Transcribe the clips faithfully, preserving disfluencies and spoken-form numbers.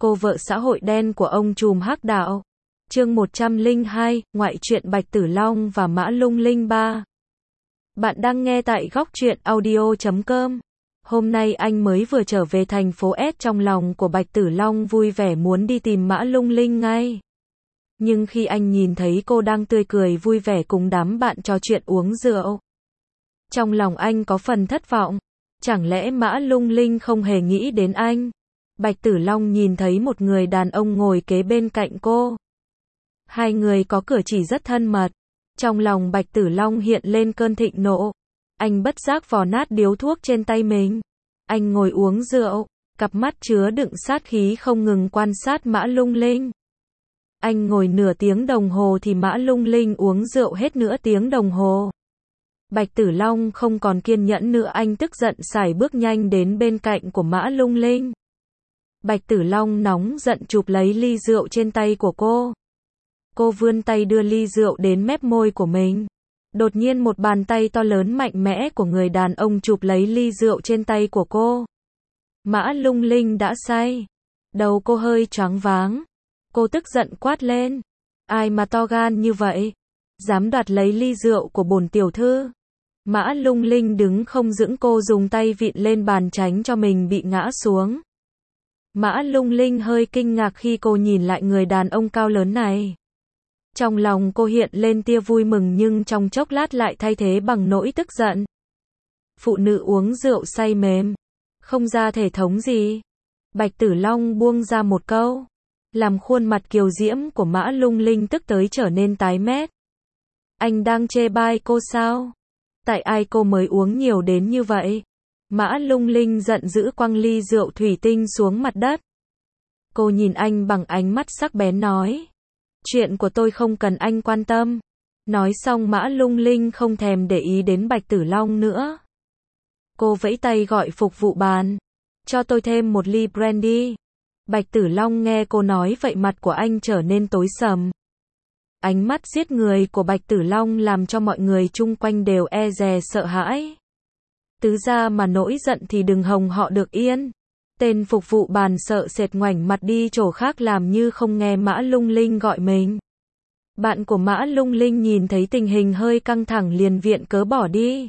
cô vợ xã hội đen của ông trùm hắc đạo. Chương một trăm lẻ hai, ngoại truyện Bạch Tử Long và Mã Lung Linh ba. Bạn đang nghe tại góc truyện audio chấm com. Hôm nay anh mới vừa trở về thành phố S, trong lòng của Bạch Tử Long vui vẻ muốn đi tìm Mã Lung Linh ngay. Nhưng khi anh nhìn thấy cô đang tươi cười vui vẻ cùng đám bạn trò chuyện uống rượu, trong lòng anh có phần thất vọng. Chẳng lẽ Mã Lung Linh không hề nghĩ đến anh? Bạch Tử Long nhìn thấy một người đàn ông ngồi kế bên cạnh cô. Hai người có cử chỉ rất thân mật. Trong lòng Bạch Tử Long hiện lên cơn thịnh nộ. Anh bất giác vò nát điếu thuốc trên tay mình. Anh ngồi uống rượu, cặp mắt chứa đựng sát khí không ngừng quan sát Mã Lung Linh. Anh ngồi nửa tiếng đồng hồ thì Mã Lung Linh uống rượu hết nửa tiếng đồng hồ. Bạch Tử Long không còn kiên nhẫn nữa, anh tức giận sải bước nhanh đến bên cạnh của Mã Lung Linh. Bạch Tử Long nóng giận chụp lấy ly rượu trên tay của cô. Cô vươn tay đưa ly rượu đến mép môi của mình. Đột nhiên một bàn tay to lớn mạnh mẽ của người đàn ông chụp lấy ly rượu trên tay của cô. Mã Lung Linh đã say. Đầu cô hơi choáng váng. Cô tức giận quát lên. Ai mà to gan như vậy? Dám đoạt lấy ly rượu của bổn tiểu thư. Mã Lung Linh đứng không vững, cô dùng tay vịn lên bàn tránh cho mình bị ngã xuống. Mã Lung Linh hơi kinh ngạc khi cô nhìn lại người đàn ông cao lớn này. Trong lòng cô hiện lên tia vui mừng nhưng trong chốc lát lại thay thế bằng nỗi tức giận. Phụ nữ uống rượu say mềm, không ra thể thống gì. Bạch Tử Long buông ra một câu, làm khuôn mặt kiều diễm của Mã Lung Linh tức tới trở nên tái mét. Anh đang chê bai cô sao? Tại ai cô mới uống nhiều đến như vậy? Mã Lung Linh giận dữ quăng ly rượu thủy tinh xuống mặt đất. Cô nhìn anh bằng ánh mắt sắc bén nói. Chuyện của tôi không cần anh quan tâm. Nói xong Mã Lung Linh không thèm để ý đến Bạch Tử Long nữa. Cô vẫy tay gọi phục vụ bàn. Cho tôi thêm một ly brandy. Bạch Tử Long nghe cô nói vậy mặt của anh trở nên tối sầm. Ánh mắt giết người của Bạch Tử Long làm cho mọi người chung quanh đều e dè sợ hãi. Tứ ra mà nổi giận thì đừng hòng họ được yên. Tên phục vụ bàn sợ sệt ngoảnh mặt đi chỗ khác làm như không nghe Mã Lung Linh gọi mình. Bạn của Mã Lung Linh nhìn thấy tình hình hơi căng thẳng liền viện cớ bỏ đi.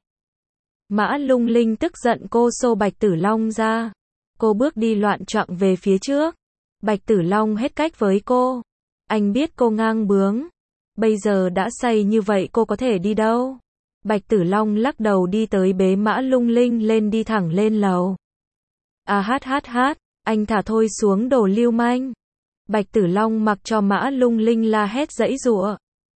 Mã Lung Linh tức giận cô xô Bạch Tử Long ra. Cô bước đi loạn choạng về phía trước. Bạch Tử Long hết cách với cô. Anh biết cô ngang bướng. Bây giờ đã say như vậy cô có thể đi đâu? Bạch Tử Long lắc đầu đi tới bế Mã Lung Linh lên đi thẳng lên lầu. À hát hát hát, anh thả thôi xuống đồ lưu manh. Bạch Tử Long mặc cho Mã Lung Linh la hét giãy giụa.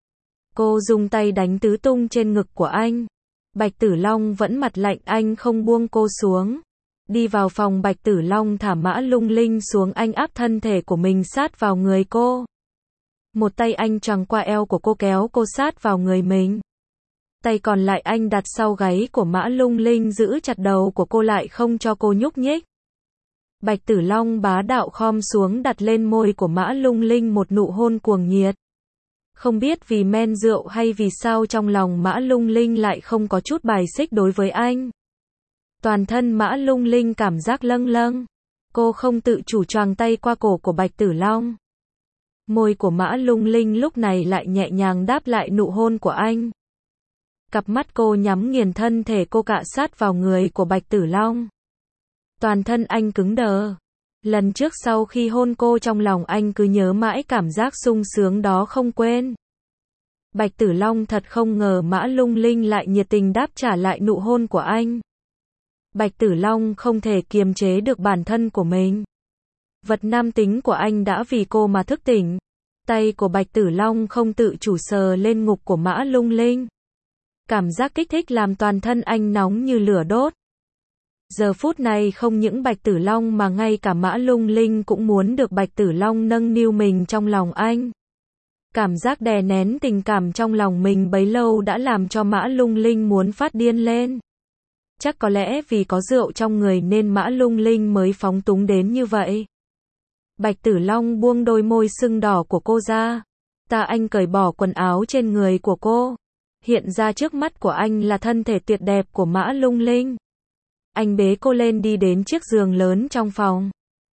Cô dùng tay đánh tứ tung trên ngực của anh. Bạch Tử Long vẫn mặt lạnh, anh không buông cô xuống. Đi vào phòng, Bạch Tử Long thả Mã Lung Linh xuống, anh áp thân thể của mình sát vào người cô. Một tay anh choàng qua eo của cô kéo cô sát vào người mình. Tay còn lại anh đặt sau gáy của Mã Lung Linh giữ chặt đầu của cô lại không cho cô nhúc nhích. Bạch Tử Long bá đạo khom xuống đặt lên môi của Mã Lung Linh một nụ hôn cuồng nhiệt. Không biết vì men rượu hay vì sao trong lòng Mã Lung Linh lại không có chút bài xích đối với anh. Toàn thân Mã Lung Linh cảm giác lâng lâng. Cô không tự chủ choàng tay qua cổ của Bạch Tử Long. Môi của Mã Lung Linh lúc này lại nhẹ nhàng đáp lại nụ hôn của anh. Cặp mắt cô nhắm nghiền, thân thể cô cạ sát vào người của Bạch Tử Long. Toàn thân anh cứng đờ. Lần trước sau khi hôn cô trong lòng anh cứ nhớ mãi cảm giác sung sướng đó không quên. Bạch Tử Long thật không ngờ Mã Lung Linh lại nhiệt tình đáp trả lại nụ hôn của anh. Bạch Tử Long không thể kiềm chế được bản thân của mình. Vật nam tính của anh đã vì cô mà thức tỉnh. Tay của Bạch Tử Long không tự chủ sờ lên ngực của Mã Lung Linh. Cảm giác kích thích làm toàn thân anh nóng như lửa đốt. Giờ phút này không những Bạch Tử Long mà ngay cả Mã Lung Linh cũng muốn được Bạch Tử Long nâng niu mình trong lòng anh. Cảm giác đè nén tình cảm trong lòng mình bấy lâu đã làm cho Mã Lung Linh muốn phát điên lên. Chắc có lẽ vì có rượu trong người nên Mã Lung Linh mới phóng túng đến như vậy. Bạch Tử Long buông đôi môi sưng đỏ của cô ra. Ta anh cởi bỏ quần áo trên người của cô. Hiện ra trước mắt của anh là thân thể tuyệt đẹp của Mã Lung Linh. Anh bế cô lên đi đến chiếc giường lớn trong phòng.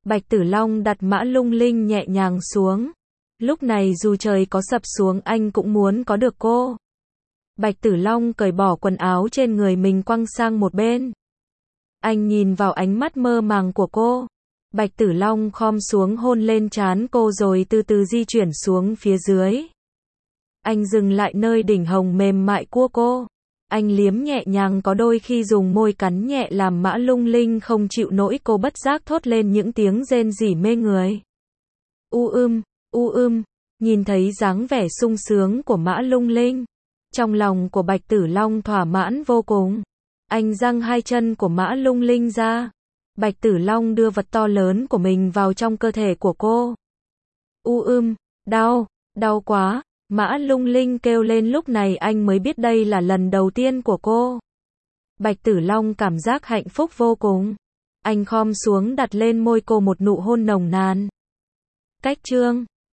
Bạch Tử Long đặt Mã Lung Linh nhẹ nhàng xuống. Lúc này dù trời có sập xuống anh cũng muốn có được cô. Bạch Tử Long cởi bỏ quần áo trên người mình quăng sang một bên. Anh nhìn vào ánh mắt mơ màng của cô. Bạch Tử Long khom xuống hôn lên trán cô rồi từ từ di chuyển xuống phía dưới. Anh dừng lại nơi đỉnh hồng mềm mại của cô. Anh liếm nhẹ nhàng, có đôi khi dùng môi cắn nhẹ làm Mã Lung Linh không chịu nổi, cô bất giác thốt lên những tiếng rên rỉ mê người. U ưm, u ưm, nhìn thấy dáng vẻ sung sướng của Mã Lung Linh. Trong lòng của Bạch Tử Long thỏa mãn vô cùng. Anh giang hai chân của Mã Lung Linh ra. Bạch Tử Long đưa vật to lớn của mình vào trong cơ thể của cô. U ưm, đau, đau quá. Mã Lung Linh kêu lên, lúc này anh mới biết đây là lần đầu tiên của cô. Bạch Tử Long cảm giác hạnh phúc vô cùng. Anh khom xuống đặt lên môi cô một nụ hôn nồng nàn. Cách chương